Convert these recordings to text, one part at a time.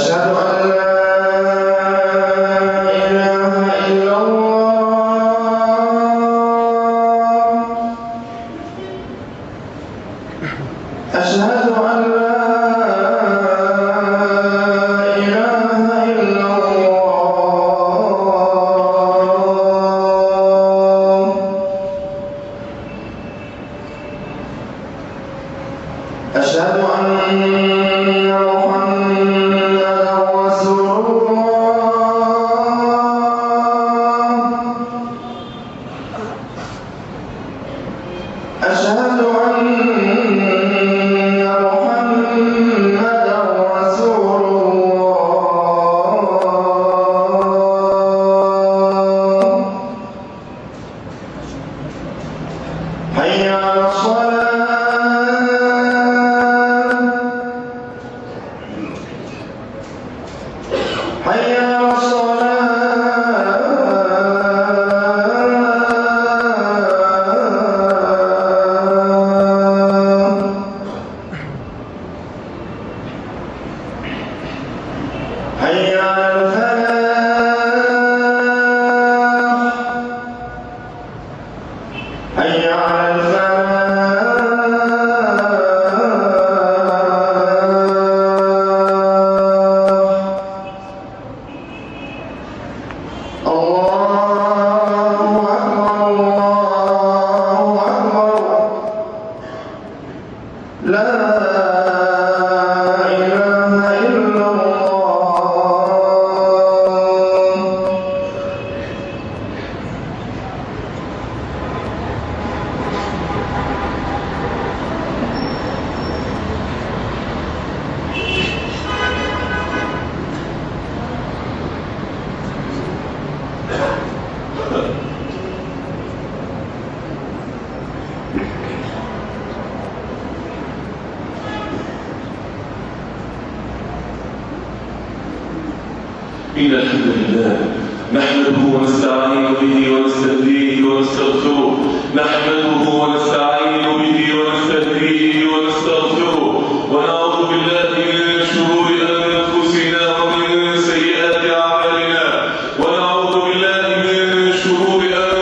إن الحمد لله نحمده ونستعين به ونستهديه ونستغفره نحمده ونستعين به ونستهديه ونستغفره ونعوذ بالله من شرور أنفسنا ومن سيئات أعمالنا ونعوذ بالله من شرور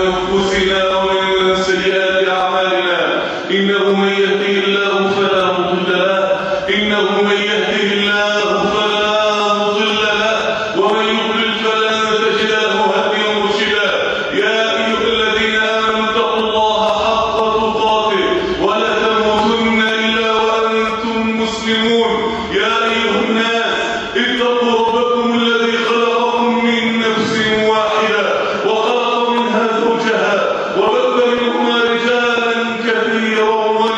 أنفسنا ومن سيئات أعمالنا إنه من يهده الله فلا مضل له إنه من يهده الله فلا مضل له ومن يضلل فلن تجد له هاديا مرشدا يا أيها الذين آمنوا اتقوا الله حق تقاته ولا تموتن إلا وأنتم مسلمون يا أيها الناس اتقوا ربكم الذي خلقكم من نفس واحدة وخلق منها زوجها وبث منهما رجالا كثيرا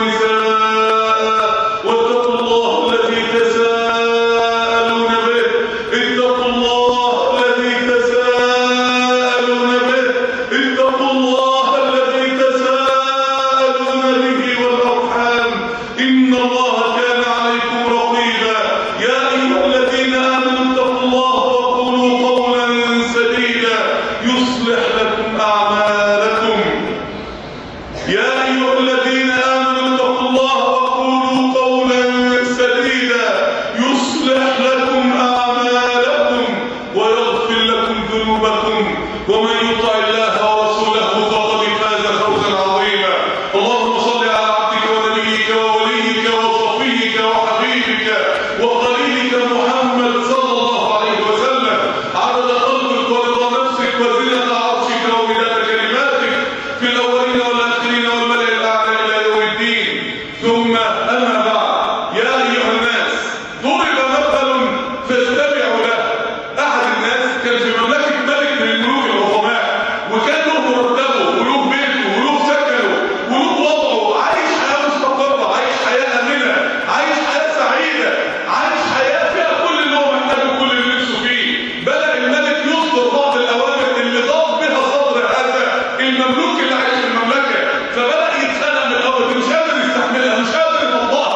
ونساء واتقوا الله الذي تساءلون به اتقوا الله الذي تساءلون به اتقوا الله الذي تساءلون به والأرحام إن الله كان عليكم رقيبا يا أيها الذين آمنوا اتقوا الله وقولوا قولا سديدا يصلح لكم أعمالكم يا أيها الذين آمنوا اتقوا الله وقولوا قولا سديدا يصلح لكم أعمالكم ويغفر لكم ذنوبكم ومن يطع الله ورسوله فقد فاز فوزا عظيما اللهم صل على عبدك ونبيك ووليك وصفيك وحبيبك وخليلك محمد صلى الله عليه وسلم عدد خلقك ورضا نفسك وزنة عرشك ومداد كلماتك في الأولين والآخرين والملأ الأعلى إلى يوم الدين ثم أما بعد يا أيها الناس ضرب مثل فاستمعوا له أحد الناس كان في مملكة ملك من الملوك العظماء وكان له مرتبه وله بيته وله سكنه وله وضعه عايش حياة مستقرة عايش حياة آمنة عايش حياة سعيدة عايش حياة فيها كل اللي هو محتاجه كل اللي نفسه فيه بدأ الملك يصدر بعض الأوامر اللي ضاق بها صدر هذا المملوك اللي عايش في المملكة فبدأ يتخانق من الأول مش قادر يستحملها مش قادر يطبقها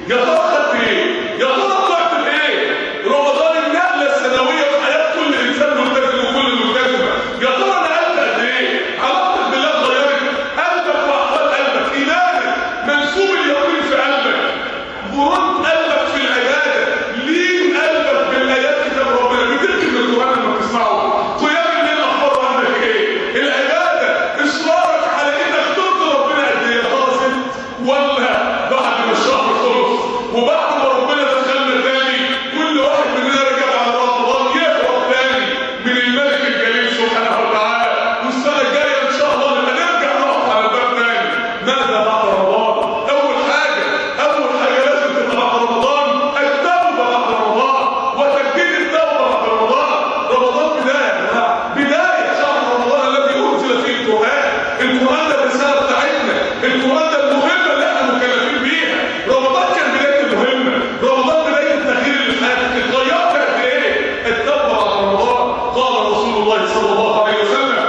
يا ترى خدت ايه؟ يا ترى طلعت بايه؟ رمضان النقله السنويه في حياه كل انسان ملتزم وكل ملتزمه. يا ترى نقلت قد ايه؟ علاقتك بالله اتغيرت؟ قلبك واحوال قلبك، ايمانك، منسوب اليقين في قلبك، برود قلبك في العباده، لين قلبك بالايات كتاب ربنا، بتركب القران لما بتسمعه، قيام الليل اخباره عندك ايه؟ العباده اصرارك على انك ترضي ربنا قد ايه؟ خلاص ولا بعد ما الشهر خلص وبعد ما ربنا دخلنا تاني كل واحد مننا رجع على رمضان يهرب تاني من الملك الجليل سبحانه وتعالى، والسنه الجايه ان شاء الله نبقى نرجع نقف على الباب تاني. ماذا بعد رمضان؟ اول حاجه لازم تبقى بعد رمضان التوبه بعد رمضان وتجديد التوبه بعد رمضان. رمضان بدايه شهر رمضان الذي انزل فيه القران. القران ده الرساله بتاعتنا، القران ده المهمه اللي احنا مكلفين بيها. رمضان كان بدايه المهمه، رمضان بدايه التغيير اللي في حياتك. اتغيرت قد ايه؟ التوبه بعد رمضان. قال رسول الله صلى الله عليه وسلم: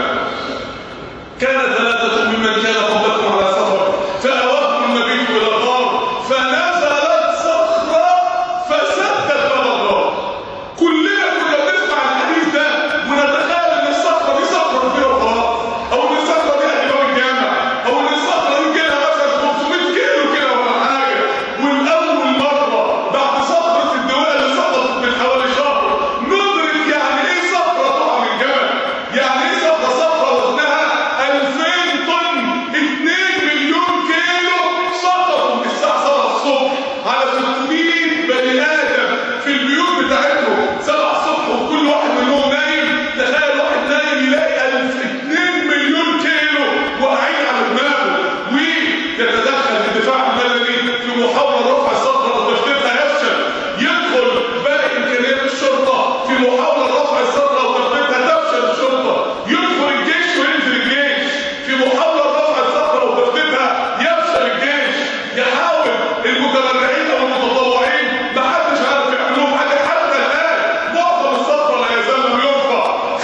كان ثلاثه ممن كان قبلكم على سفر فاواهم المبيت الى الغار فنزلت صخره فسدت باب الغار. كلنا كنا بنسمع الحديث ده ونتخيل ان الصخره دي صخره كبيره وخلاص، او ان الصخره دي هتبقى الجامع، او ان الصخره دي كده مثلا 500 كيلو كده ولا حاجه. والاول مره بعد صخره الدوله اللي سقطت من حوالي شهر ندرك يعني ايه صخره تقع من جبل، يعني ايه صخره وزنها 2000 طن، 2 مليون كيلو سقطوا الساعه 7 الصبح على 600 بني ادم في البيوت بتاعتهم 7 الصبح وكل واحد منهم نايم. تخيل واحد نايم يلاقي 2 مليون كيلو واقعين على دماغه، ويتدخل الدفاع المدني في محاولة رفع الصخرة وتفتيتها يفشل، يدخل باقي إمكانيات الشرطة في محاولة رفع الصخرة وتفتيتها تفشل الشرطة، يدخل الجيش وينزل الجيش في محاولة رفع الصخرة وتفتيتها يفشل الجيش، يحاول المتبرعين أو المتطوعين محدش عارف يعمل لهم حاجة. حتى الآن معظم الصخرة لا يزال لم يرفع.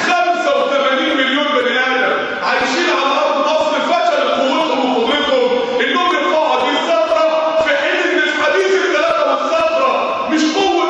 85 مليون بني آدم عايشين على أرض مصر فشلت قوتهم وقدرتهم إنهم يرفعوا هذه الصخرة، في حين إن الحديث الثلاثة والصخرة مش قوة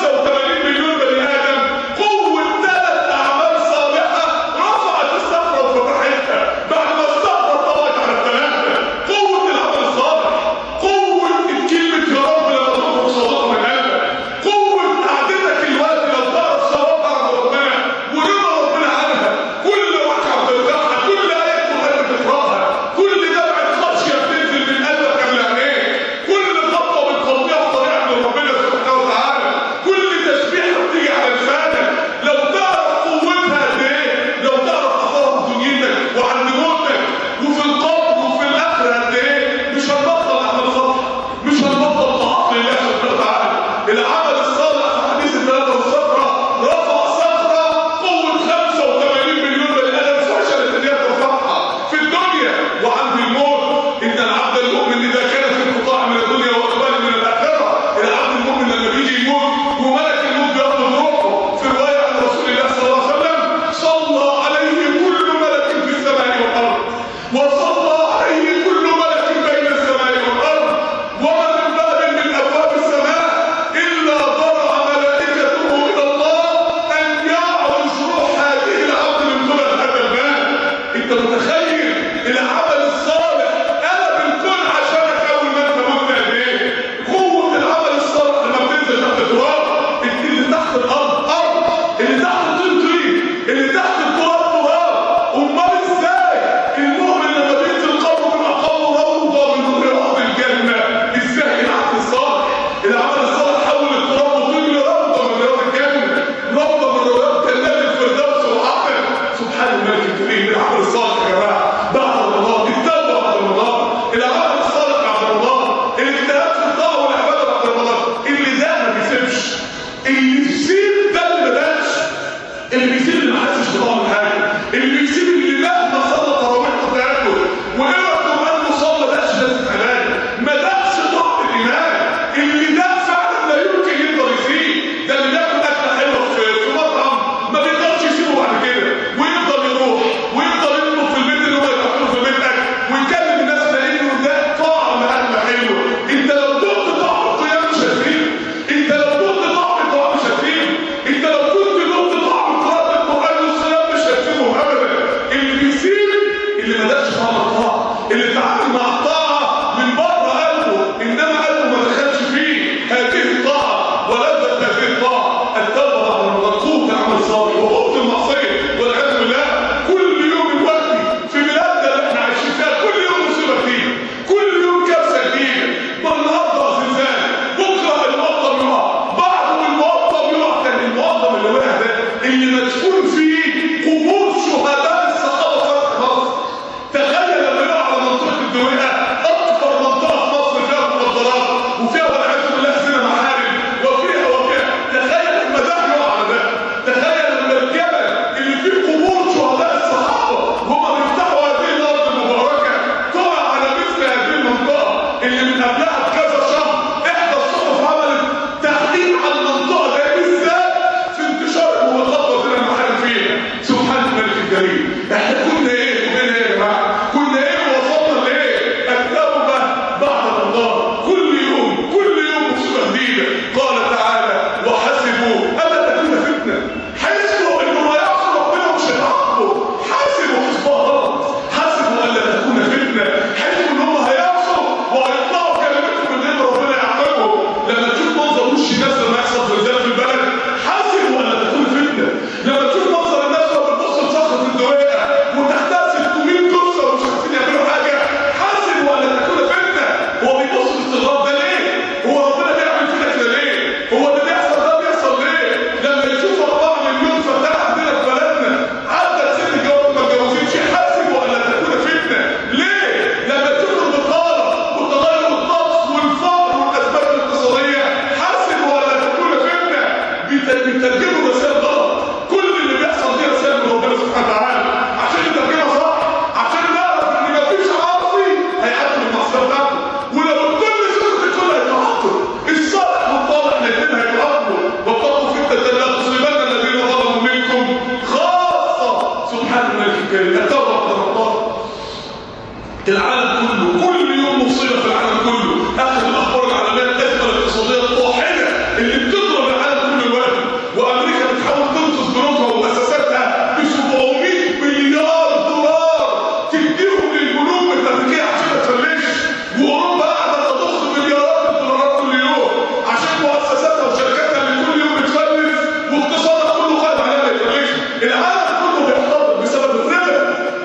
85 مليون بني آدم، قوة 3 أعمال صالحة رفعت الصخرة وفتحتها بعد ما الصخرة طلعت على الثلاثة. قوة العمل الصالح، قوة كلمة يا رب لما تخرج صلاتها من قلبك، قوة قعدتك الوقت لو تعرف صلاتها عند ربنا ورضا ربنا عنها، كل ركعة بتركعها، كل آية قرآن بتقراها، كل دمعة خشية بتنزل من قلبك قبل عينيك، كل خطوة بتخطيها في طريق عند ربنا سبحانه وتعالى، كل تسبيحة بتيجي على لسانك. لو تعرف قوتها قد ايه، لو تعرف اثرها في دنيتك وعند موتك وفي القبر وفي الاخره قد ايه، مش هنبطل اعمال صالحه، مش هنبطل طاعات لله سبحانه وتعالى. العمل الصالح في حديث الثلاثه والصخره رفع صخره قوه 85 مليون بني ادم فشلت ان هي ترفعها في الدنيا وعند الموت. ان العبد المؤمن اذا كان في انقطاع من الدنيا واقبال من الاخره، العبد المؤمن لما بيجي يموت وملك الموت بياخد روحه، في روايه عن رسول الله صلى الله عليه وسلم: صلى عليه كل ملك في السماء والارض، وصلى عليه كل ملك بين السماء والارض، وما من باب من ابواب السماء الا ضرع ملائكته الى الله ان يعرج روح هذه العبد من قبل هذا الباب. انت متخيل العمل الصالح قلب الكون عشانك اول ما انت مت قد ايه؟ قوه العمل الصالح لما بتنزل تحت التراب، اللي تحت الارض ارض، اللي تحت الطين طين، اللي تحت التراب تراب. امال ازاي المؤمن لما بينزل قبره بيبقى قبره روضه من رياض الجنه؟ ازاي العمل الصالح؟ العمل الصالح حول التراب وطين لروضه من رياض الجنه، روضه من رياض جنات الفردوس والعقل. سبحان الملك الكريم. العمل الصالح يا جماعه بعد رمضان، التوبه بعد رمضان، العمل الصالح بعد رمضان، الاجتهاد في الطاعه والعباده بعد رمضان. اللي ده ما بيسيبش، اللي يسيب ده اللي ما بدأش، اللي بيسيب اللي ما حسش بطعم الحاجه، اللي بيسيب اللي مهما صلى تراويح تاكل وقرا القران وصلى داش لازم علاج، ما داش طعم الايمان. اللي ده فعلا لا يمكن يقدر يسيب. ده اللي بياكل اكله حلوه في مطعم ما بيقدرش يسيبه بعد كده، ويفضل يروح ويفضل يطلب في البيت اللي هو ياكله في بيتك ويكلم الناس لانه ده طعم اكله حلوه. انت لو دقت طعم القيام اللي مدفون فيه قبور شهداء الصحابه فتح مصر. تخيل لما يقع على منطقه الدويقه، اكبر منطقه في مصر فيها مخدرات وفيها والعياذ بالله زنا محارم وفيها. تخيل لما ده يقع على ده. تخيل لما الجبل اللي فيه قبور شهداء الصحابه وهم بيفتحوا هذه الارض المباركه تقع على مثل هذه المنطقه اللي من قبلها بكذا شهر احدى الصحف عملت تحقيق على المنطقه دي بالذات في انتشار المخدرات والزنا المحارم فيها. سبحان الملك الكريم. احنا كنا ايه وبقينا ايه يا جماعه؟ كنا ايه ووصلنا لايه؟ التوبه بعد الله. كل يوم مصيبه جديده. قال تعالى: وحسبوا الا تكون فتنه. حسبوا انه ما يعصي ربنا مش هيعاقبه. حسبوا حسبها غلط. حسبوا الا تكون فتنه. حسبوا ان هم هيعصوا وهيطلعوا كلمتهم من غير ربنا يعاقبهم. لما تشوف منظر وش الناس لما يحصل زلزال في البلد، حسبوا الا تكون فتنه. لما تشوف منظر الناس وهي بتبص لصخره الدويقه وتحتها 600 جثه ومش عارفين يعملوا حاجه، حسبوا الا تكون فتنه. هو بيبص باستغراب ده ليه؟ هو ربنا بيعمل فينا كده ليه؟ هو اللي بيحصل ده بيحصل ليه؟ لما يشوف 4 مليون فتاه عندنا في بلدنا عدت ست جواز ما اتجوزتش، حسبوا الا تكون فتنه. ليه؟ لما تشوف البطاله وتغير الطقس والفقر والازمات الاقتصاديه، حسبوا الا تكون فتنه. بيترجموا رسائل غلط. كل اللي بيحصل دي رسائل من ربنا سبحانه وتعالى عشان نترجمها صح، عشان نعرف ان مفيش عاصي هيعدي المعصيه بتاعته، ولو الكل سكت الكل هيتعاقب. الصالح والطالح الاثنين هيتعاقبوا. واتقوا فتنه لا تصيبن الذين ظلموا منكم خاصه. سبحان الملك الكريم. التوبه بعد الله. العالم كله كل يوم مصيبه في العالم كله. اخر الاخبار العالميه الازمه الاقتصاديه الطاحنه اللي بتضرب العالم كله دلوقتي، وامريكا بتحاول تنقذ بنوكها ومؤسساتها ب 700 مليار دولار تديهم للبنوك الامريكيه عشان ما تفلسش، واوروبا قاعده تضخ مليارات الدولارات كل يوم عشان مؤسساتها وشركاتها اللي كل يوم بتفلس واقتصادها كله قائم عليها ما يفلسش. العالم كله بيحتضر بسبب الربا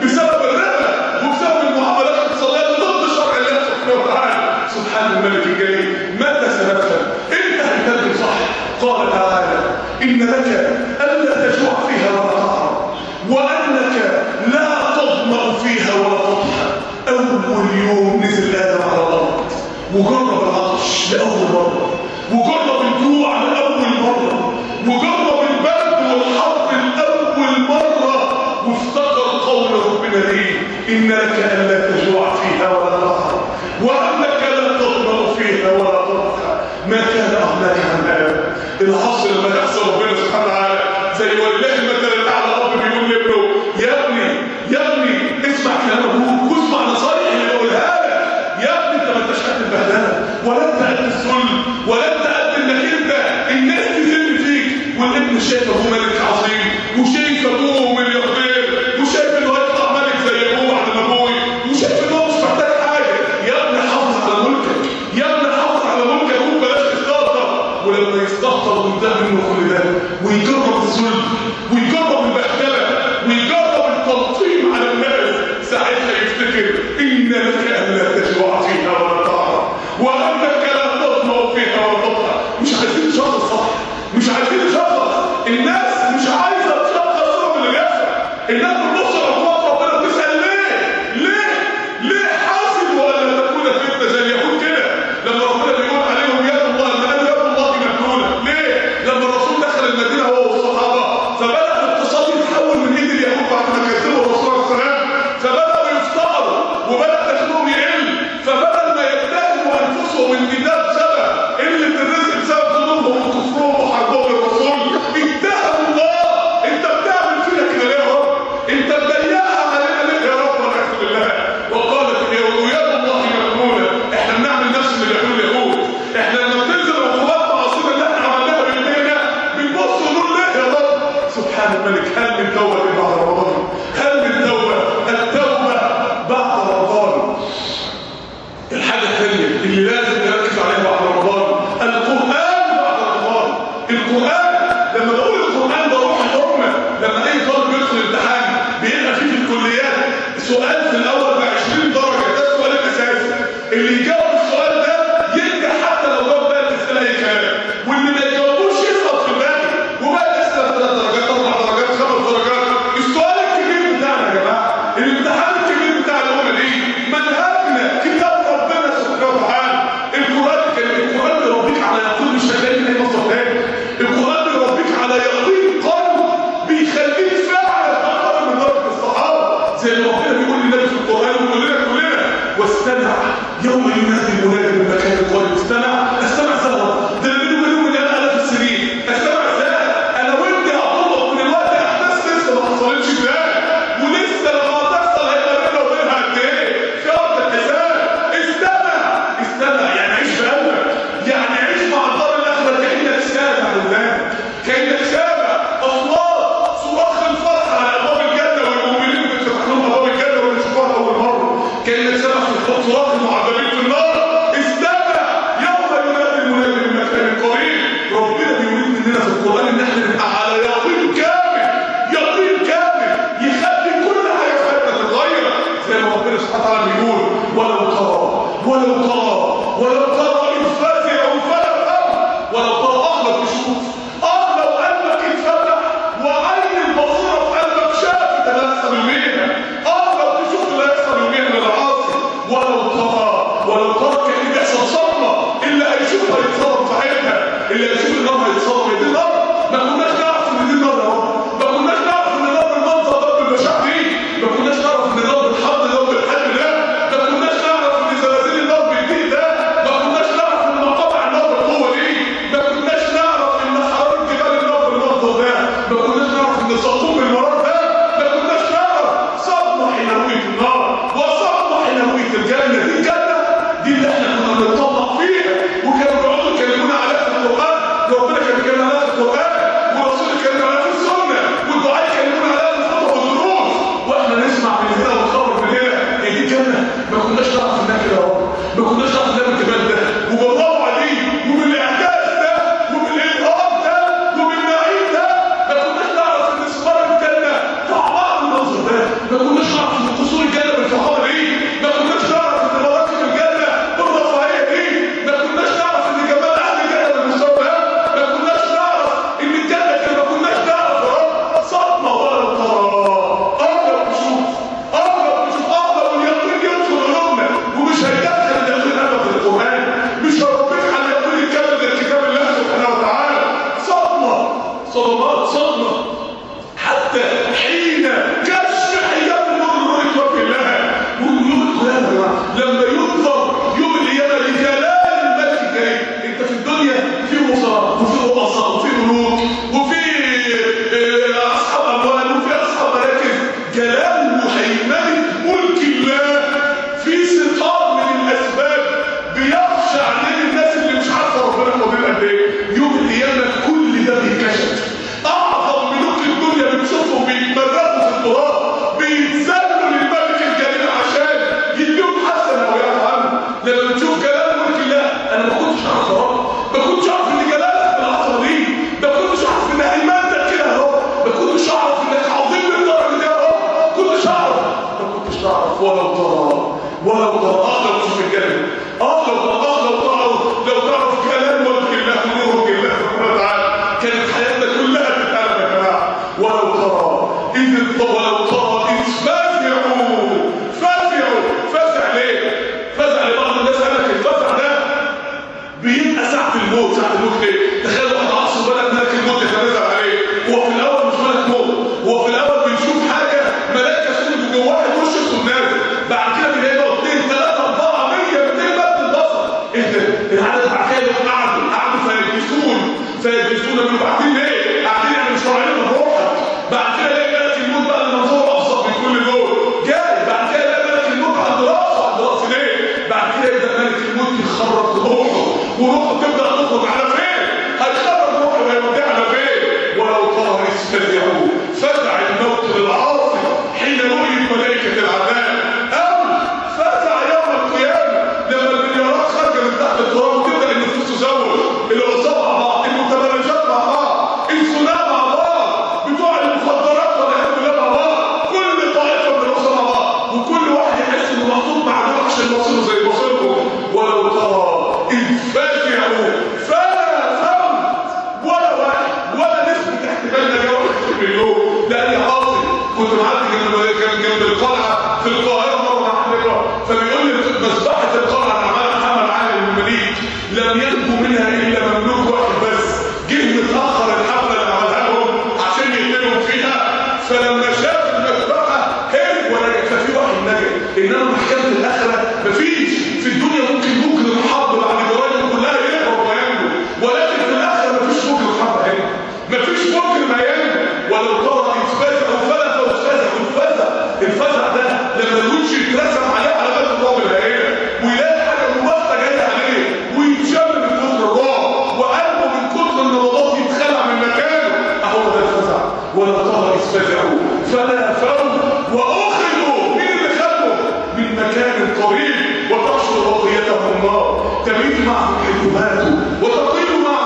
وبسبب المعاملات الاقتصاديه اللي ضد شرع الله سبحانه وتعالى. سبحان الملك الكريم. متى سنفهم؟ امتى هنترجم صح؟ قال تعالى: إن لك ألا تجوع فيها ولا تعرى، وأنك لا تظمأ فيها ولا تضحى. أول يوم نزل آدم على الأرض وجرب العطش لأول مرة، وجرب الجوع لأول مرة، وجرب البرد والحر لأول مرة، وافتكر قول ربنا ليه: إن لك ألا تجوع فيها ولا تعرى، وأنك لا تظمأ فيها ولا تضحى. ما كان أغناك عن آدم. العصر لما يحصل ربنا سبحانه وتعالى زي ولله المثل الاعلى. رب بيقول لابنه: يا ابني اسمع كلام ابوك واسمع نصايح اللي بقولها لك. يا ابني انت ما انتش قد البهدله ولا انت قد الذل ولا انت قد انك انت الناس تذل فيك. والابن شايف ابوه ملك عظيم وشايف ابوه ملياردير وشايف انه هيطلع ملك زي ابوه بعد ما ابوه، وشايف انه مش محتاج حاجه. يا ابني حافظ على ملكك، يا ابني حافظ على ملكك ابوك، بلاش تستهتر. ولما يستهتر وينتهي منه كل ده ويجرب الذل ويجرب البهدله ويجرب التلطيم على الناس، ساعتها يفتكر: ان لك الا تجوع فيها ولا تعرى، وانك لا تظمأ فيها ولا تضحى. مش عايزين نشخص صح، مش عايزين نشخص. الناس مش عايزه تشخص سبب اللي بيحصل. الناس بتبص لأخوات ربنا بتسال ليه حاسبوا الا تكون فتنه زي اليهود كده لما ربنا بيقول عليهم يد الله، لما قالوا يد الله مملوله. ليه؟ لما الرسول دخل المدينه هو والصحابه فبدا الاقتصاد يتحول من ايد اليهود بعد ما كذبوا الرسول عليه السلام، فبداوا يفتقروا وبدا دخلهم يقل، فبدل ما يتهموا انفسهم ان ده بسبب قله الرزق بسبب ذنوبهم وكفرهم وحربهم للرسول، اتهموا الله: انت بتعمل فينا كده ليه يا رب؟ انت مضيقها علينا ليه يا رب؟ والعياذ بالله. وقالت اليهود: يد الله مغلوله. احنا بنعمل نفس اللي بيعملوه اليهود. احنا لما بتنزل عقوبات معصيه اللي احنا عملناها بايدينا بنبص ونقول ليه يا رب؟ سبحان الملك. هل من توبه بعد رمضان؟ هل من توبه؟ التوبه بعد رمضان. الحاجه الثانيه اللي لازم نركز عليها بعد رمضان: القران بعد رمضان. القران، لما بقول القران ده روح الامه. لما اي طالب يدخل امتحان بيبقى فيه في الكليات سؤال في الاول ب 20 درجه، ده السؤال الاساسي. اللي يجاوب السؤال ده ينجح حتى لو جاوب باقي الاسئله اي كلام، واللي ما يجاوبوش يسقط في الباقي، وباقي الاسئله 3 درجات 4 كان قريب. ربنا بيريد مننا في القرآن ان احنا نبقى على يقين كامل، يقين كامل يخلي كل حاجة في حياتنا تتغير. زي ما ربنا سبحانه وتعالى بيقول ولو ترى إذ فزعوا فلا فهم، ولو ترى أغلب تشوف لو قلبك اتفتح وعين البصيرة في قلبك شافت اللي هيحصل يوميها، لو تشوف اللي هيحصل يوميها من العاصي. ولو ترى كان بيحصل صدمة، اللي هيشوف هيتصدم في عينها، اللي هيشوف النار هيتصدم. دي نار ما كناش نعرف ان دي نار يا رب، ما كناش نعرف ان نار المنظر ده بالبشاعة دي، ما كناش نعرف ان نار الحظ ده بالحجم ده، ما كناش نعرف ان زلازل النار بالدين ده، ما كناش نعرف ان مقاطع النار بالقوة دي، ما كناش نعرف ان حرارة جبال النار بالمنظر ده، ما كناش نعرف ان سقوط المرار ده، ما كناش نعرف صدمة حينوية النار وصدمة حينوية الجنة. دي الجنة دي اللي احنا كنا بنطبق فيها، وكانوا بيقعدوا يكلمونا عليها في القرآن، ربنا كان بيتكلم عليها في القرآن، والرسول كان عليها في السنة، والدعاء يكلمونا عليها في الخطب والدروس، واحنا نسمع من هنا ونخرج من هنا. هي دي الجنة. ما كناش نعرف انها كده يا رب، ما كناش نعرف انها بالجمال ده وبالروعة دي وبالاعجاز ده وبالإلهام ده وبالنعيم ده. ما كناش نعرف ان ثمار الجنة طعمها بالمنظر ده، ما كناش نعرف ان قصور الجنة بالفخامة دي، ما كناش نعرف ان مراكب الجنة بالرفاهية دي، ما كناش نعرف ان جمال اهل الجنة بالمستوى ده، ما كناش نعرف ان الجنة كده، ما كناش نعرف يا رب. صدمة ولو ترى اغلب تشوف واليقين يدخل قلوبنا، ومش هيدخل اليقين ابدا في القرآن، مش هيربيك على اليقين الكامل ده كتاب الله سبحانه وتعالى. صدمة حتى حين كشف حجاب النور رؤية وجه الله. ويوم القيامة لما ينظر يوم القيامة لجلال الملك الكريم. انت في الدنيا في وزراء وفي رؤساء وفي ملوك وفي اصحاب اموال وفي اصحاب مراكز. جلال وهيمنة ملك الله في سقاط من الاسباب بيخشع عليه الناس اللي مش عارفه ربنا قدير قد ايه. يوم القيامة كل ده بيتكشف. اعظم ملوك الدنيا بتشوفهم بيتمرقوا في التراب، بيتذلوا للملك الجليل عشان يديهم حسنه او يعفو عنه. لما تشوف جلال ملك الله، انا ما كنتش اعرف يا رب، ما كنتش اعرف ان جلالك بالعظمه دي، ما كنتش اعرف ان هيمنتك كده يا رب، ما كنتش اعرف انك عظيم للدرجه دي يا رب، ما كنتش اعرف. ولو ترى اقدر تشوف الجنه، لو تعرف جلال ملك الله ونور الله سبحانه وتعالى كانت حياتنا كلها تتقلب يا جماعه. ولو ترى إذ فزع ليه؟ فزع لبعض الناس قال لك الفزع ده بيبقى ساعة الموت ليه؟ تخيل واحد عصر بدأ ملك الموت يتنازل عليه، هو في الأول مش ملك موت، هو في الأول بيشوف حاجة ملائكة سود جوه واحد وش اسود نازل، بعد كده بيلاقي 2 3 4 100 200 مد البصر. ايه ده؟ العدد بعد كده قعدوا فيلبسون منه. قاعدين ليه؟ قاعدين يعني مش طالعين من روحك. بعد كده يلاقي ملك الموت بقى المنظور ابسط من كل دول جاي. بعد كده يلاقي ملك الموت عند راسه ليه؟ بعد كده يبدا ملك الموت يخرج روحه، وروحه تبدا تخرج على فين؟ هيخرج روحه ويوديها على فين؟ ولو ترى إذ فزع الموت للعاصي حين رؤيت ملائكة العذاب، أو فزع يوم القيامة لما المليارات خارجة من تحت التراب وتبدا النفوس تزوج، العصابة مع بعض، المتبرجات مع بعض، الزنا مع بعض، بتوع المخدرات والعياذ بالله مع بعض، كل طائفة من الأسرة مع بعض، وكل واحد يحس إنه محطوط مع دول عشان يوصلوا زي مصيرهم. ولو ترى إذ فزعوا فلا فوت ولا نسبة احتمالنا جوه اليوم. لأن حاصل كنت معدي جنب القلعة في القاهرة مرة مع حضرتك، فبيقول لي مذبحة القلعة اللي عملها محمد علي المماليك لم ينجو منها إلا مملوك واحد بس، جه متأخر الحفلة اللي عملها لهم عشان يقتلهم فيها، فلما شاف المذبحة هرب ورجع، ففي واحد نجا. إنما محكمة الآخرة مفيش. في الدنيا ممكن الحرب بعد جرائم كلها يهرب وينجو، ولكن في الآخرة مفيش ممكن الحرب هنا، مفيش ممكن ما ينجو. ولو ترى إذ فزعوا فلا فزعوا الفزع ده لما الوش يترسم عليه علامات الرعب الهائلة، ويلاقي حاجة مبسطة جاية عليه ويتشم من كتر الرعب، وقلبه من كتر النبضات يتخلع من مكانه. أهو ده الفزع. ولو ترى إذ فزعوا فلا فوت وأخذوا. مين اللي خدهم؟ من مكان قريب وتحشر بقيتهم النار تبيت معهم حيث ماتوا وتطير معهم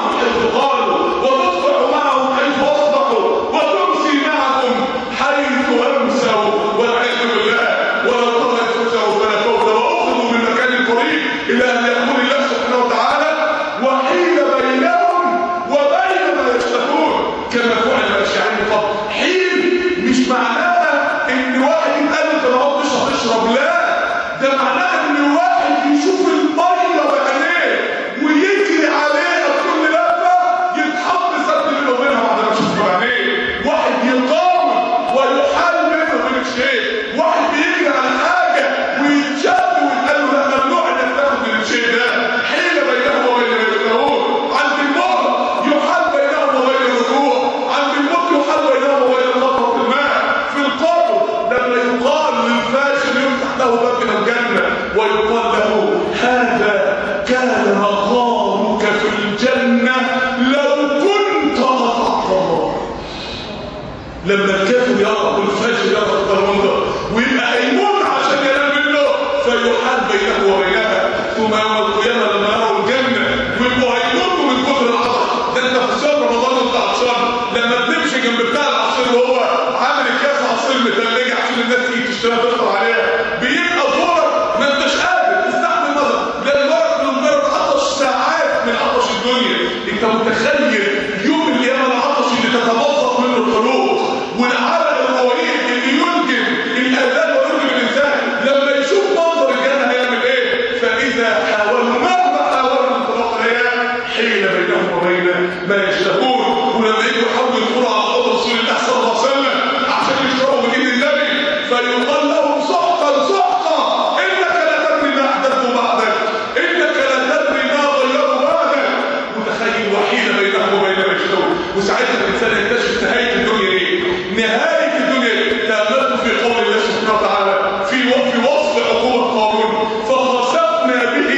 لما الكافر يرى والفاجر يرى المنظر ويبقى هيموت عشان ينام منه فيحال بينه وبينها. ثم يوم القيامه لما يروا الجنه ويبقوا هيموتوا من كثر العطش. ده انت في شهر رمضان وانت عطشان لما تمشي جنب بتاع العصير وهو عامل اكياس عصير متلجه عشان الناس تيجي تشتريها تفطر عليها بيبقى دورك ما انتش قادر تستحمل نظر لدرجه من مجرد عطش ساعات من عطش الدنيا. انت متخيل يوم القيامه العطش اللي تتبطط منه القلوب والعرق الروائح اللي ينجم الاذان وينجم الانسان لما يشوف منظر الجنه هيعمل ايه؟ فاذا حاولوا مهما حاولوا انطلاق الايام حيل بينهم وبين ما يشتهون. ولما يجوا يحاولوا يدخلوا على حوض رسول الله صلى الله عليه وسلم عشان يشربوا من ايد النبي فيقال لهم سحقا سحقا انك لا تدري ما احدثوا بعدك انك لا تدري ما غيروا بعدك. متخيل وحيل بينهم وبين ما يشتهون. وساعتها الانسان يكتشف نهايه الدنيا ايه؟ نهايه الدنيا ايه؟ تاملوا في قول الله سبحانه وتعالى في وصف عقوبه قارون فخسفنا به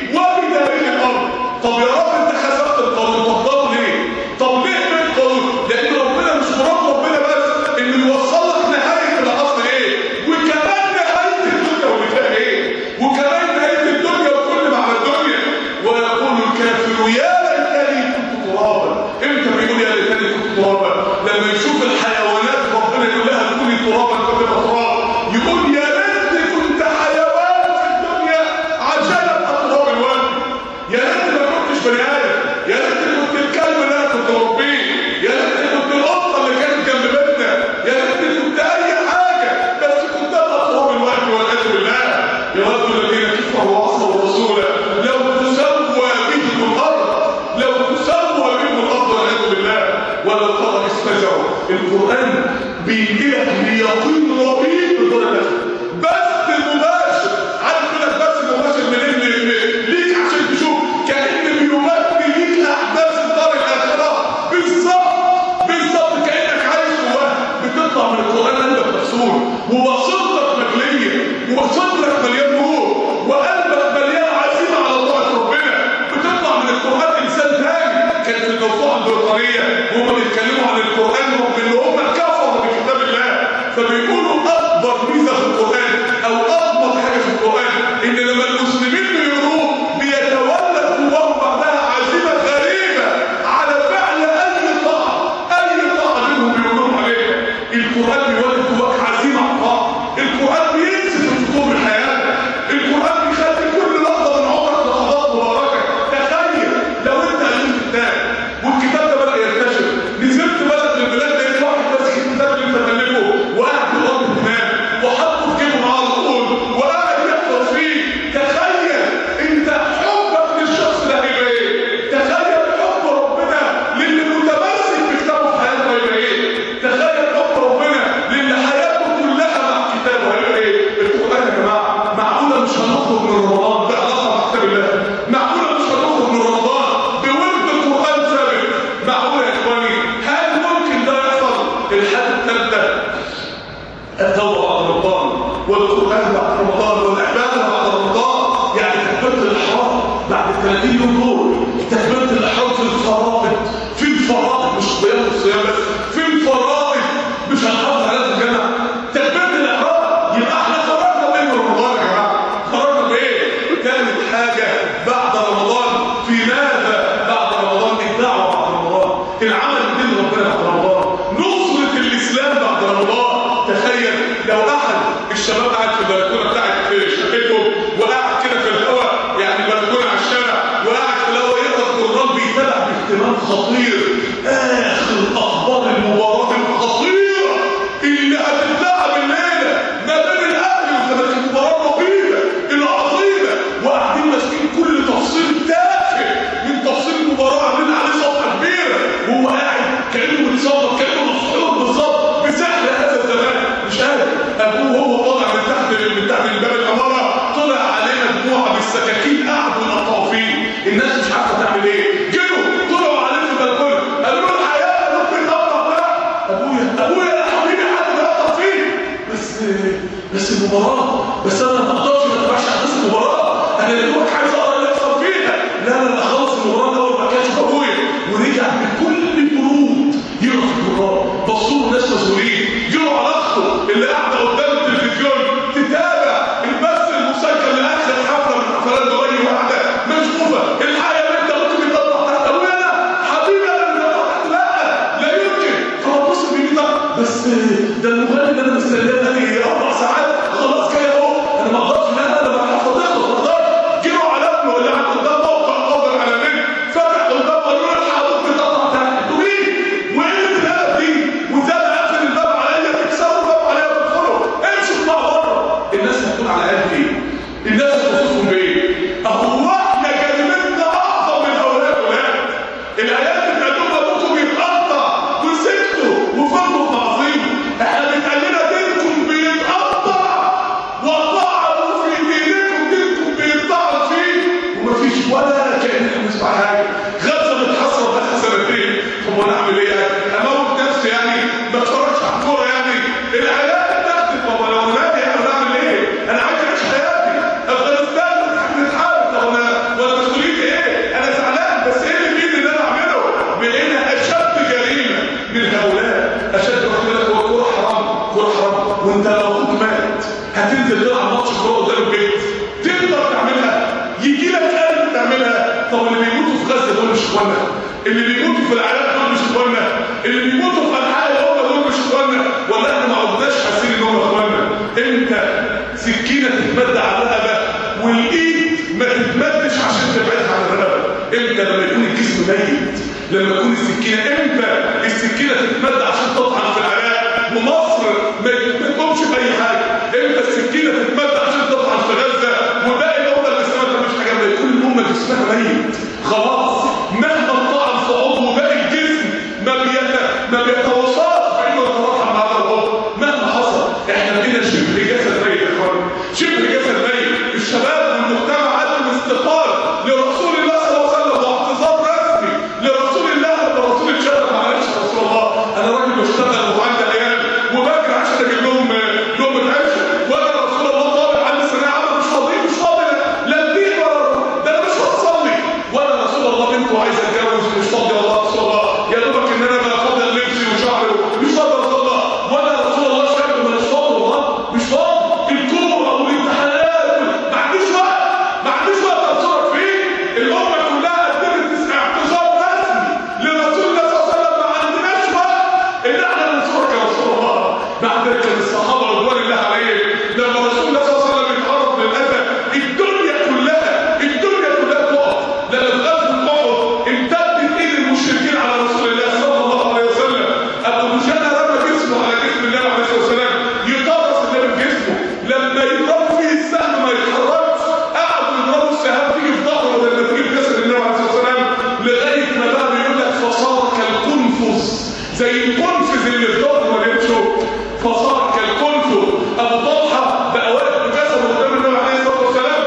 وبداره الارض. طب يا رب انت خسفت القارون طب ضل ليه؟ طب ليه بيت قارون؟ لان ربنا مش مراد ربنا بس انه يوصل لك نهايه العصر ايه؟ وكمان نهايه الدنيا واللي فيها ايه؟ وكمان نهايه الدنيا وكل ما على الدنيا. ويقول الكافر يا ليتني كنت ترابا. امتى بيقول يا ليتني كنت ترابا؟ لما يشوف الحيوانات ربنا يقول لها كوني ترابا فتبقى تراب. يقول يا ليتني كنت حيوان في الدنيا عشان ابقى تراب الوادي. يا ريتني ما كنتش بني ادم. يا ريتني كنت الكلب اللي انا كنت بربيه. يا ريتني كنت القطه اللي كانت جنب بيتنا. يا ريتني كنت اي حاجه بس كنت ابقى تراب الوادي والعياذ بالله. يود الذين كفروا وعصوا الرسول لو تسوى بهم الارض لو تسوى بهم الارض والعياذ بالله. ولو ترى استجروا. القران بيجيلك ليقين رهيب بدرجه بس مباشر. عارف لك بس مباشر منين ليك عشان تشوف كأن بيمثل ليك احداث الدار الاخره بالظبط كانك عايش جواه. بتطلع من القران قلبك مكسور وبصيرتك مجليه وبصيرتك مليان نور وقلبك مليان عزيمه على طاعه ربنا. بتطلع من القران انسان تاني. كان في الموضوع البريطانيه وهم بيتكلموا عن القران رغم ان هم كفروا بكتاب الله فبيقولوا اكبر ميزه في القران او اكبر حاجه في القران ان لما المسلمين بيقروه بيتولد جواهم بعدها عزيمه غريبه على فعل اي طاعه منهم بيقولوا عليها. القران بيولد جواك عزيمه على الطاعه. القران بينسف الفطور الحياه. القران بيخلي كل لحظه من عمرك لحظات مباركه. تخيل لو انت قريت كتاب والكتاب ده بدا ينتشر نزلت بلد من البلاد لقيت واحد ماسك الكتاب اللي انت مالفه وقاعد بيقرا الكتاب وحطه في جيبه معاه على طول وقاعد يحفظ فيه. تخيل انت حبك للشخص ده هيبقى ايه؟ تخيل حب ربنا للي متمسك بكتابه في حياته هيبقى ايه؟ تخيل حب ربنا للي حياته كلها مع كتابه هيبقى ايه؟ القران يا جماعه معقوله مش هنخرج من رمضان بعلاقه مع كتاب الله؟ معقوله مش هنخرج من رمضان بورد القران ثابت؟ معقوله يا اخواني؟ هل ممكن ده يحصل؟ الحاجه الثالثه التوبه بعد رمضان والقران بعد رمضان والعباده بعد رمضان. يعني تكبيره الاحرام بعد 30 يوم دول تكبيره الاحرام في الفرائض مش قيام الصيام بس في الفرائض مش هنحافظ عليها في الجامعه. تكبيره الاحرام يبقى احنا خرجنا من رمضان يا جماعه. خرجنا بايه؟ ثالث حاجه بعد رمضان في ماذا بعد رمضان؟ الدعوه بعد رمضان. العمل بدين ربنا بعد رمضان. نصره الاسلام بعد رمضان. تخيل لو احد الشباب قاعد في البلكونه بتاعت شقته وقاعد كده في الهواء يعني بلكونه على الشارع وقاعد في الهواء يقرا القران بيتابع باهتمام خطير اخر اخبار المباراه الخطيره اللي هتتلعب الليله ما بين الاهلي والزمالك. المباراه الرهيبه العظيمه وقاعدين ماسكين كل تفصيل تافه من تفصيل المباراه عاملين عليه صفحه كبيره وهو قاعد كانه متصور كانه مسحور بالظبط بسحر هذا الزمان. مش قادر ابوه وهو طالع من تحت الباب العماره طلع عليه مجموعه بالسكاكين قعدوا يقطعوا فيه. الناس مش عارفه تعمل ايه. جروا طلعوا عليه في البلكونه قالوا له الحياه العيال اللي قالوا ابوكم بيتقطع وسكتوا وفضلوا تعظيم. احنا بيتقال لنا دينكم بيتقطع وطعنوا في دينكم، دينكم بيتطعن فيه ومفيش ولا كأن احنا بنسمع حاجه. غزه متحصره بقى سنتين. طب وانا اعمل ايه يعني؟ اموت نفسي يعني؟ ما اتفرجش على الكوره يعني؟ العيال اتاخدت. طب لو نادي انا اعمل ايه؟ انا عايز اعيش حياتي. افغانستان بتتحارب. طب وانا مسؤوليتي ايه؟ انا زعلان بس ايه اللي بايدي ان انا اعمله؟ بقينا اشد جريمه من هؤلاء. اشد واحد هو الكوره حرام، الكوره حرام. وانت لو اخوك مات هتنزل تلعب ماتش كوره قدام البيت تقدر تعملها؟ يجي لك قلب تعملها؟ طب اللي بيموتوا في غزه دول مش اخوانا؟ اللي بيموتوا في العراق دول مش اخوانا؟ اللي بيموتوا في انحاء الامه دول مش اخوانا؟ ولا احنا ما عدناش حاسين ان هم اخوانا؟ انت سكينه تتمد على الرقبه والايد ما تتمدش عشان تبعدها عن الرقبه. امتى؟ لما يكون الجسم ميت. لما تكون السكينه، امتى السكينه تتمد عشان تطعن في العراق ومصر ما تقومش باي حاجه؟ امتى السكينه تتمد عشان تطعن في غزه وباقي الامه الاسلاميه مش حاجه؟ لما يكون الامه جسمها ميت خلاص، مهما طعن في عضو باقي الجسم ما بيتواصلش بانه يتراحم مع العضو مهما حصل. احنا بقينا شبه جسد ميت يا اخوان، شبه جسد ميت. الشباب والمجتمع عندهم استقال لرسول الله صلى الله عليه وسلم واعتذار رسمي لرسول الله. لما الرسول اتشرف معلش يا رسول الله انا راجل بشتغل وعندي عيال وباجي عشان اجيب لهم العيش، وانا رسول الله طالب عندي ثانويه عامه مش فاضي لا الدين ولا ده انا مش هصلي، وانا رسول الله بنت وعايز اتجوز مش فاضي والله يا رسول الله، يا دوبك ان انا بفضل لبسي وشعري مش فاضي يا رسول الله، وانا رسول الله شاب مش فاضي والله مش فاضي. الكوره والامتحانات ما عنديش وقت اتصرف فيه. الامه كلها قدمت اعتذار رسمي لرسول الله صلى الله عليه وسلم. ما عندناش وقت ان احنا نصورك يا رسول الله. بعد كان الصحابه رضوان الله عليهم لما رسول الله صلى الله عليه وسلم يتعرض للاذى الدنيا كلها تقف. لما في غزوه احد امتدت ايد المشركين على رسول الله صلى الله عليه وسلم. ابو دجانه رمى جسمه على جسم النبي عليه الصلاه والسلام يطرس النبي بجسمه. لما يضربوا فيه السهم ما يتحركش، قعدوا يضربوا السهام تيجي في ظهره بدل ما تجيب جسد النبي عليه الصلاه والسلام، لغايه ما بقى بيقول لك فصار كالقنفذ، زي القنفذ اللي في ظهره ما يمشوا، فصار كالقنفذ. ابو طلحه بقى واقف بجسده قدام النبي عليه الصلاه والسلام،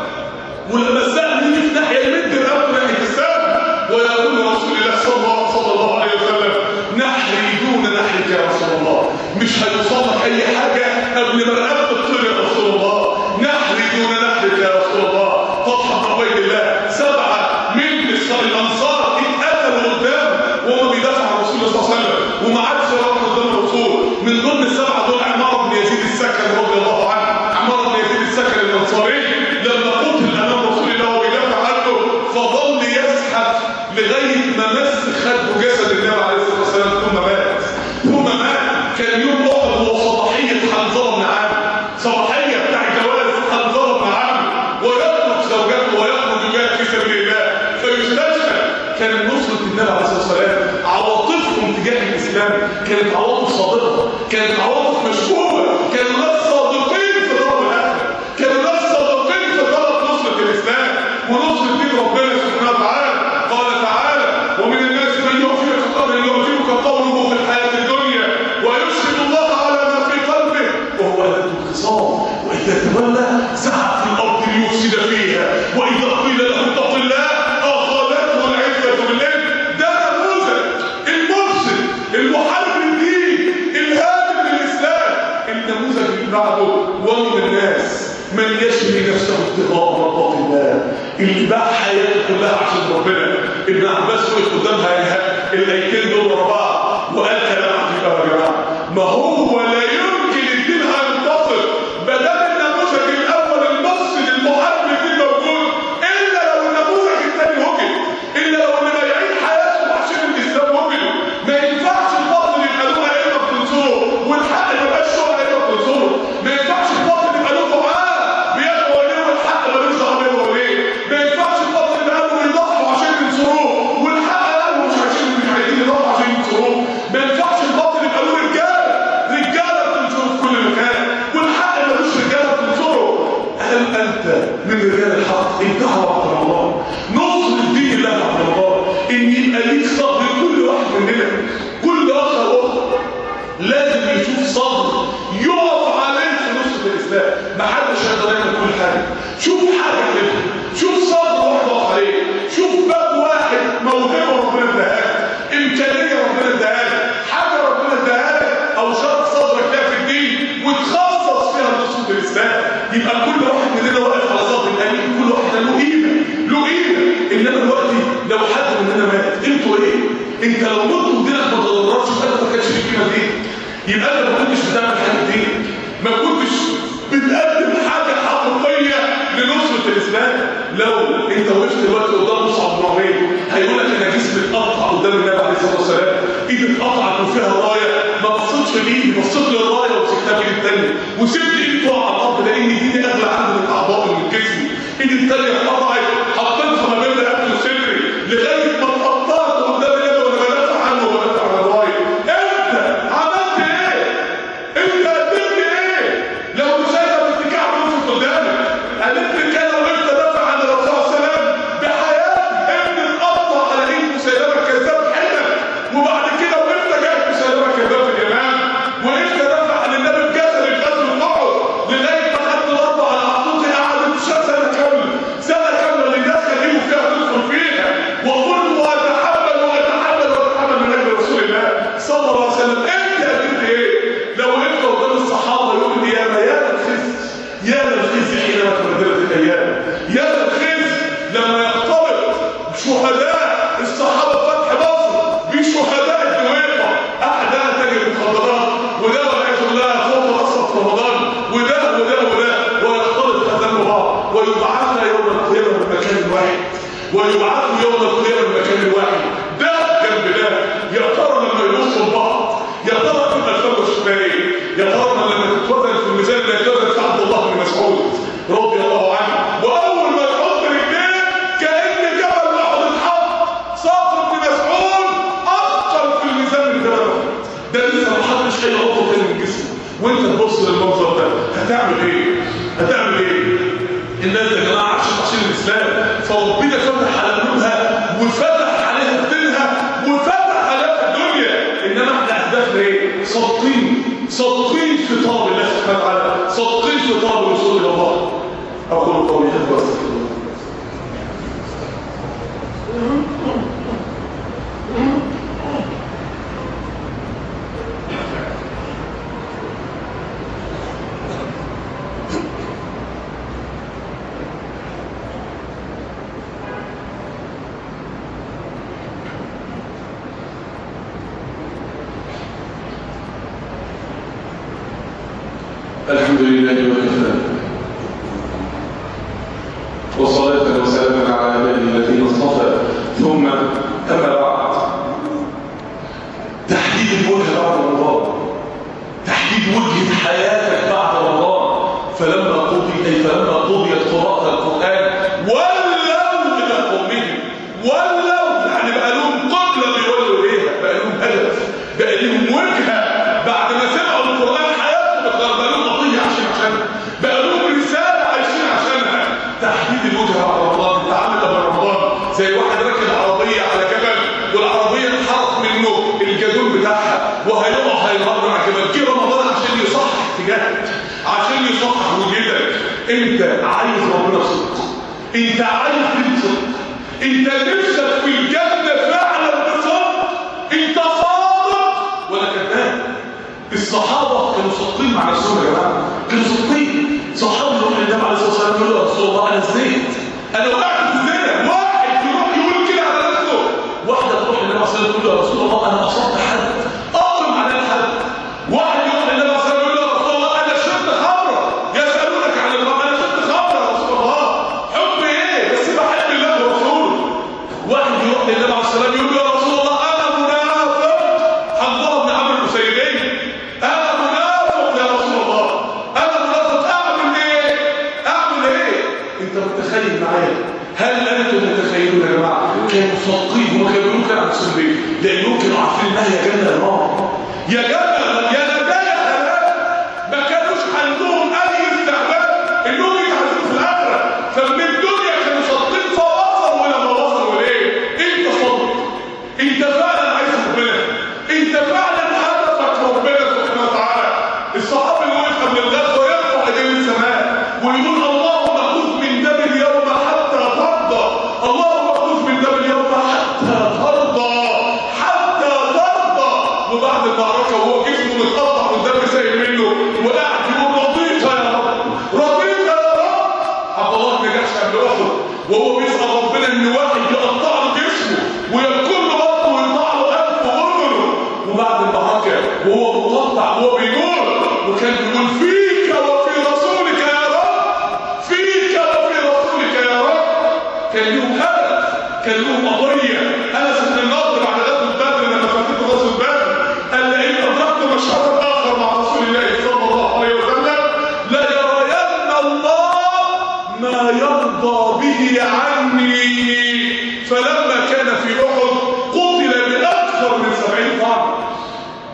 ولما السهم يجي في ناحيه يمد رقبته ناحيه السهم ويقول رسول الله صلى الله عليه وسلم نحري دون نحرك يا رسول الله، مش هيوصلك اي حاجه قبل ما رقبتك تطير يا رسول الله، نحري دون نحرك يا رسول الله. طلحه بن عبيد الله 7 من الانصار اتقتلوا قدام وهم بيدافعوا عن رسول الله صلى الله عليه وسلم وما عادش يروحوا قدام الرسول. من ضمن ال7 دول عمار بن يزيد السكني رضي الله عنه. عمار بن يزيد السكني الانصاري لما قتل امام رسول الله وبيدافع عنه فظل يزحف لغايه ما مس خده جسد النبي عليه الصلاه والسلام ثم مات. كان يوم احد هو صباحيه حنظله بن عامر، صباحيه بتاع الجواز حنظله بن عامر، ويترك زوجته ويخرج يجاهد في سبيل الله فيستشهد. كان نصره النبي عليه الصلاه والسلام عواطفهم تجاه الاسلام كانت عواطف صادقه، كانت عواطف مشكوكه، كانوا ناس صادقين في طلب الاخره، كانوا ناس صادقين في طلب نصره الاسلام ونصره دين ربنا سبحانه وتعالى. قال تعالى ومن الناس من يعجبك قوله في الحياه الدنيا ويشهد الله على ما في قلبه وهو ألد الخصام واذا تولى سعى في الارض ليفسد فيها واذا قيل له اتق الله اخذته العزه بالله. ده نموذج المفسد المحارب الدين الهادم للاسلام. النموذج اللي بعده ومن الناس من يشري نفسه ابتغاء مرضات الله، اللي باع حياته كلها عشان ربنا. ابن عباس وقف قدامها الايتين دول ورا بعض وقال كلام عجيب يا جماعه، ما هو لا يمكن الدين هينتصر بدل النموذج الاول المفسد المحارب الدين موجود الا لو النموذج الثاني وجد، الا لو اللي بايعين حياتهم عشان الاسلام وجدوا. ما ينفعش الباطل يبقى له ائمه بتنصره والحق ما يبقاش له ائمه بتنصره، ما ينفعش الباطل يبقى له دعاء بيدعوا اليه والحق ملوش دعوه بيدعوا اليه، ما ينفعش الباطل يبقى له يضحوا عشان ينصروه والحق قالوا مش عايزين يضحوا عشان ينصروه، ما ينفعش الباطل يبقى له رجاله بتنصر ليك صبر. كل واحد مننا، كل اخ واخت لازم يشوف صبر يقف عليه في نصرة الاسلام. محدش يقدر يعمل كل حاجه. شوف حاجه كده، شوف صبر واحد واقف عليه، شوف باب واحد موهبه ربنا اداها لك، امكانيه ربنا اداها لك، حاجه ربنا اداها لك، او شرط صدرك لها في الدين وتخصص فيها نصرة الاسلام. يبقى كل واحد مننا واقف على صدر الامين، كل واحد له قيمه، له قيمه. انما دلوقتي لو حد مننا مات قيمته ايه؟ انت لو مت ودينك ما تضررش فانت ما كانش ليك قيمه دي. يبقى انت ما كنتش بتعمل حاجه دي، ما كنتش بتقدم حاجه حقيقيه لنصره الاسلام. لو انت وقفت دلوقتي قدام مصعب بن عمير هيقول لك انا جسمي اتقطع قدام النبي عليه الصلاه والسلام، ايدي اتقطعت وفيها رايه، ما بصيتش لايدي، بصيت للرايه ومسكتها بايدي الثانيه، وسبت ايدي تقع على الارض لان ايدي اغلى عندي من اعضاء من جسمي، ايدي الثانيه اتقطعت حطيتها ما بين رقبتي وصدري لغايه ما اتقطعت قدام النبي وانا بدافع عنه وبدافع عن الرايه. انت عملت ايه؟ انت قدمت ايه؟ لو مسيلمه بنت كعب وقفت قدامك قالت لك انا وقفت ادافع عن الرسول صلى الله عليه وسلم بحياه ابن اتقطع على ايد مسيلمه الكذاب حلم، وبعد كده وقفت جايب مسيلمه الكذاب في اليمن، وقفت ادافع عن النبي بجسد الغزو احد لغايه ما خدت ضربه على عضوتي قعدت سنه كامله، سنه كامله اللي الناس كانوا فيها تدخل فيها، وقلت واتحمل واتحمل واتحمل من اجل رسول الله صلى الله عليه وسلم. انت قدمت ايه؟ لو وقفت قدام الصحابه يوم القيامه يا للخزي، يا للخزي حينما تبدلت الايام، يا للخزي لما يختلط شهداء الصحابه فتح مصر بشهداء الدويقه، احدها تاجر المخدرات، وده والعياذ بالله فوق اصلا في رمضان، وده ويختلط خزان بعض، ويبعثنا يوم القيامه من مكان واحد، ويبعثوا يوم القيامه من مكان واحد، ده جنب ده. يا ترى لما يبصوا لبعض يا ترى تبقى الفرق شكلها ايه؟ يا ترى لما تتوزن في الميزان اللي يتوزن في عبد الله بن مسعود رضي الله عنه، واول ما يحط رجليه كان جبل احد اتحط، صافر بن مسعود اثقل في الميزان من جبل احد، ده لسه ما حطش اي عضو تاني من جسمه، وانت تبص للمنظر ده هتعمل ايه؟ هتعمل ايه؟ الناس يا جماعه عشان الاسلام فربنا فتح على قلوبها وفتح عليها دينها وفتح عليها في الدنيا، انما احنا اهدافنا ايه؟ صادقين في طلب الله سبحانه وتعالى، صادقين في طلب الوصول الى الله. اقول قولي هذا واستغفر الله. الحمد لله وكفى، وصلاة وسلاما على عباده الذين اصطفى، ثم أما بعد. تحديد الوجه بعد رمضان، تحديد وجهة حياتك بعد رمضان. فلما قضيت قراءة القرآن ولوا إلى قومهم، ولوا يعني بقى لهم قبلة بيولوا إليها، بقى لهم هدف، بقى لهم وجهة بعد ما سمعوا القرآن بقى لهم قضية عايشين عشانها، بقى لهم رسالة عايشين عشانها. تحديد الوجهة بعد رمضان، انت عامل قبل رمضان زي واحد راكب عربية على جبل والعربية اتحرق منه الجدول بتاعها وهيقع هينهار مع جبل، جه رمضان عشان يصحح اتجاهك، عشان يصحح وجهتك. انت عايز ربنا بصدق، انت عايز بصدق، انت نفسك في الجنة فعلا بصدق، انت صادق ولا كذاب؟ الصحابه كانوا صادقين مع نفسهم يا جماعه، كانوا صادقين. صحابي يروح للنبي عليه الصلاه والسلام يقول له يا رسول الله انا زنيت، انا وقعت في الزنا. واحد يروح يقول كده على نفسه، واحده تروح للنبي عليه الصلاه والسلام تقول له يا رسول الله انا اصبت حد، اقرم على الحد. واحد يروح للنبي عليه الصلاه والسلام يقول له يا رسول الله انا شربت خمره، يسالونك عن الخمر، انا شربت خمره يا رسول الله، حكم ايه؟ بس بحب الله ورسوله. واحد يروح للنبي عليه الصلاه والسلام يقول له يا رسول الله انا منافق، حنظله بن عمرو الحسيني، انا منافق يا رسول الله، انا منافق، اعمل ايه؟ اعمل ايه؟ انت متخيل معايا؟ هل انتم متخيلون يا جماعه؟ كانوا صادقين، هم كانوا بيقولوا كده عن نفسهم ليه؟ لانهم كانوا عارفين انها يا جنه يا نار، يا جنه يا نجاه يا هلاك. ما كانوش عندهم اي استعداد انهم يتعذبوا في الاخره، فمن الدنيا كانوا صادقين فوصلوا الى ما وصلوا اليه. انت صادق،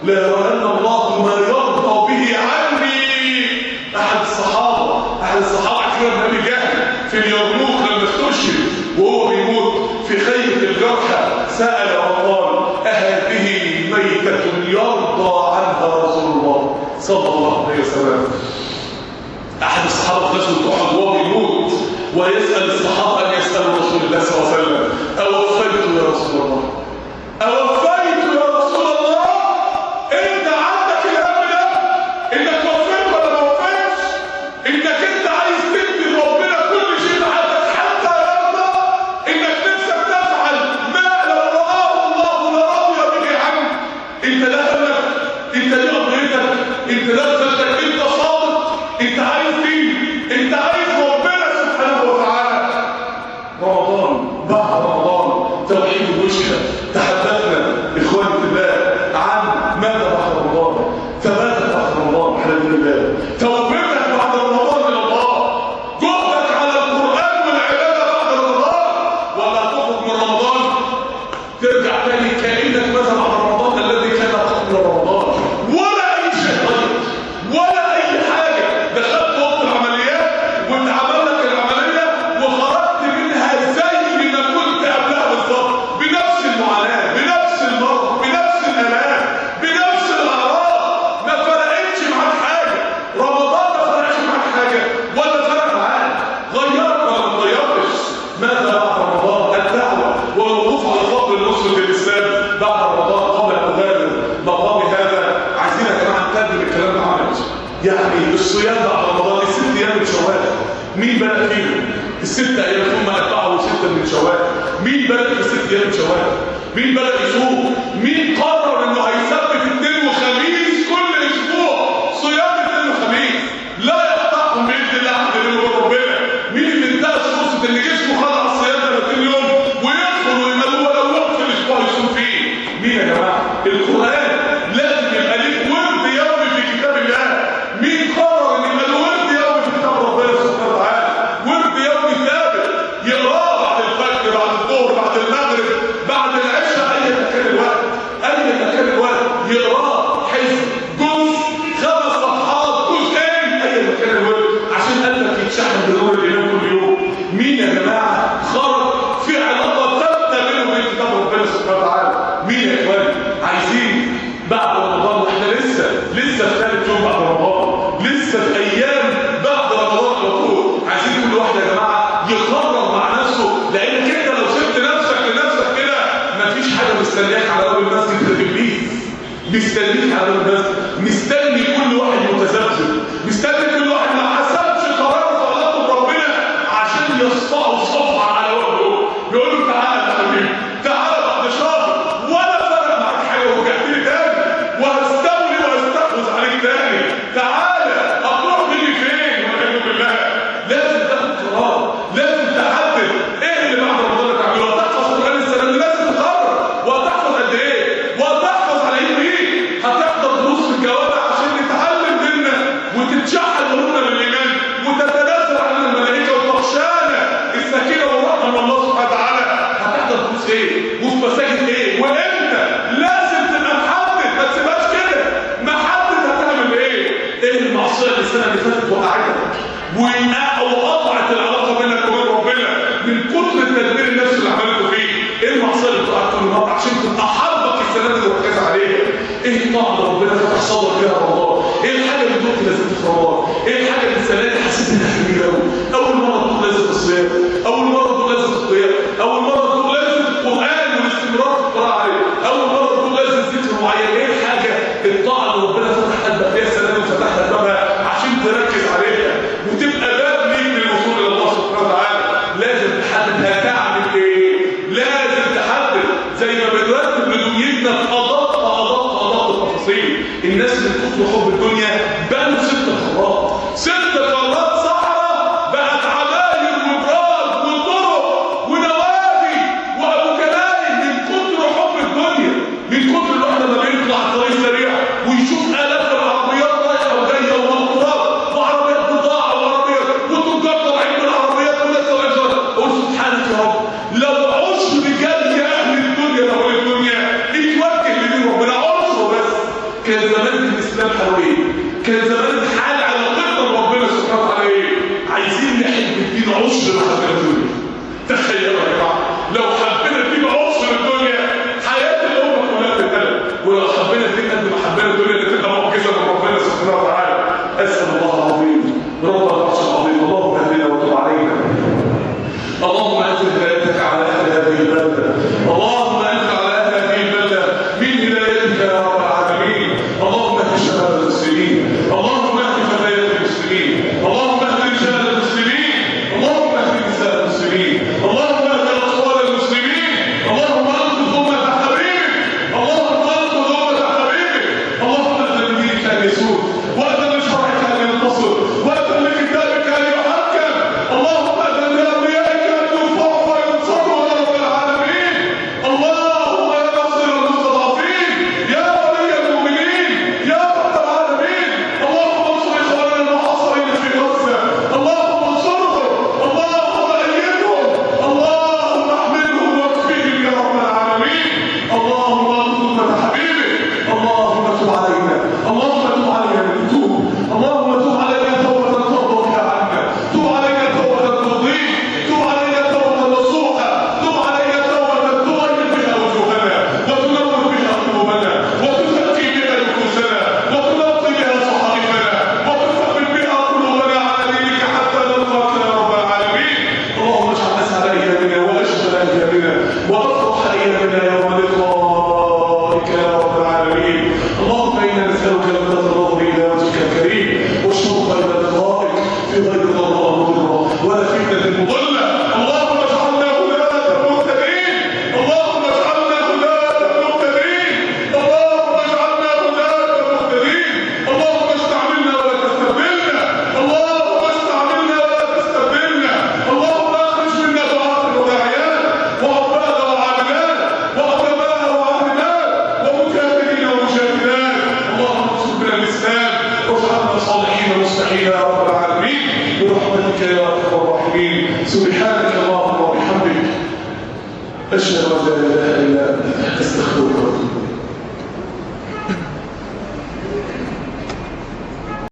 ليرين الله ما يرضى به عني. احد الصحابه عكرمة بن ابي جهل في اليرموك لما استشهد وهو بيموت في خيمه الجرحى سال وقال: اهذه ميته يرضى عنها رسول الله صلى الله عليه وسلم؟ احد الصحابه في غزوه احد وهو بيموت ويسال الصحابه ان يسالوا رسول الله صلى الله عليه وسلم: اوفيت يا رسول الله؟ اوفيت يا رسول الله؟ انت عندك الهم ده انك وفيت ولا ما وفيتش؟ انك انت عايز تدي ربنا كل شيء عندك حتى يرضى؟ انك نفسك تفعل ما لو رآه الله لرضي به عنك؟ انت ده همك؟ انت دي قضيتك؟ انت ده رسالتك؟ انت صادق؟ انت عايز مين؟ انت عايز ربنا سبحانه وتعالى. رمضان بعد رمضان توحيد المشكله. تحدثنا اخواني في الله عن ماذا بعد رمضان، ثباتك بعد رمضان الحمد لله، توبتك بعد رمضان الى الله، جهدك على القران والعباده بعد رمضان، ولا تخرج من رمضان ترجع تاني كانك ماذا بعد رمضان الذي كان قبل رمضان، ولا اي شيء غير ولا اي حاجه. دخلت وقت العمليات واتعمل لك العمليه وخرجت منها زي ما كنت قبلها بالظبط، بنفس المعاناه، بنفس المرض، بنفس الالام، بنفس الاعراض. ما فرقتش معاك حاجه. رمضان ما فرقش معاك حاجه ولا فرق معاك؟ غيرت ولا ما غيرتش؟ ماذا بعد رمضان؟ الدعوه والوقوف على فضل نصره الاسلام بعد رمضان. قبل ان اغادر مقامي هذا عايزين يا جماعه نقدم الكلام ده عملي. يعني الصيام بعد رمضان ال6 ايام من شوال، مين بدأ فيهم؟ ال6 ايام ثم اتبعوا 6 من شوال. مين بدأ في 6 ايام من شوال؟ مين بدأ يصوم؟ مين قرر انه هيثبت اثنين وخميس كل اسبوع صيام اثنين وخميس؟ لا يقطعهم باذن الله حد منهم ربنا. مين اللي انتهز فرصه ان جسمه خلع الصيام 30 يوم ويدخل ويملوه لو يوم في الاسبوع يصوم فيه؟ مين يا جماعه؟ القران لازم يبقى ليك ورد يومي في كتاب الله. مين قرر ان يبقى له ورد يومي في كتاب ربنا سبحانه وتعالى؟ ورد يومي ثابت يقراه بعد الفجر، بعد الظهر، بعد المغرب، بعد العشاء، ايا كان الوقت، ايا كان الوقت يقراه حزب، جزء، 5 صفحات، جزئين، ايا كان الوقت، عشان قلبك يتشحن بنور الايمان كل يوم. مين يا جماعه خرج في علاقه ثابته بينه وبين كتاب ربنا سبحانه وتعالى؟ مين يا اخواني؟ عايزين بعد رمضان، واحنا لسه في ثالث يوم بعد رمضان، لسه في ايام بعد رمضان على طول. عايزين كل واحد يا جماعه يقرر مع نفسه، لانك انت لو سبت نفسك لنفسك كده مفيش حاجه مستنياك على باب المسجد غير ابليس. مستنيك على باب المسجد، مستني كل واحد متذبذب، مستني كل واحد ما حسبش قراره في علاقته بربنا عشان يصفعوا صفعه على وجهه، يقول له تعالى يا حبيبي، تعالى بعد شهر ولا فرق معاك حاجه ورجعت لي تاني وهستولي وهستحوذ عليك تاني، تعالى هتروح مني فين؟ والعياذ بالله. لازم تاخد قرار، لازم تحدد ايه اللي بعد رمضان تعمله. هتحفظ قران السنه دي لازم تقرر، وهتحفظ قد ايه؟ وهتحفظ على ايه مين؟ هتحضر دروس في الجوامع عشان نتعلم ديننا وتتشحن قلوبنا بالايمان وتتنازل عن الملائكه وتخشانا السكينه والرحمه من الله سبحانه وتعالى. هتحضر دروس ايه؟ وفي مساجد ايه؟ وانت لازم تبقى محدد، ما تسيبهاش كده، محدد هتعمل ايه؟ ايه المعصيه اللي السنه اللي فاتت وقعتك وقطعت العلاقه بينك وبين ربنا من كتر التدبير النفسي اللي عملته فيه؟ ايه المعصيه اللي بتقعد كل مره عشان تبقى حربك السنه دي وركز عليها؟ ايه الطاعه اللي ربنا فتح صدرك فيها رمضان؟ ايه الحاجه اللي دلوقتي لازم في رمضان؟ ايه الحاجه اللي السنه دي حسيت انها كبيره قوي؟ اول مره تقول لازم الصيام، اول مره تقول لازم القيام، اول مره تقول لازم القران والاستمرار في القراءه عليه، اول مره تقول لازم ذكر معين. ايه الحاجه الطاعه اللي ربنا فتح قلبك فيها السنه دي وفتح لك بابها عشان تركز عليها وتبقى باب ليك للوصول الى الله سبحانه وتعالى؟ لازم تحدد هتعمل ايه، لازم تحدد زي ما بنرتب لدنيتنا في ادق التفاصيل. الناس من كتر حب الدنيا بنوا 6 قارات، 6 قارات صحراء بقت عماير وبراد وطرق ونوادي وابو كلايم من كتر حب الدنيا، من كتر الواحد لما بيطلع على الطريق السريع ويشوف الاف العربيات رايحه وجايه ومقطورات وعربيات بضاعه وعربيات وتجار طالعين من العربيات وناس طالعين، قول سبحانك يا رب لو عشر جاي اهل الدنيا لو الدنيا اتوجه لدين ربنا عشره بس يا رب العالمين برحمتك يا ارحم الراحمين. سبحانك اللهم وبحمدك أشهد أن لا إله إلا أنت أستغفرك.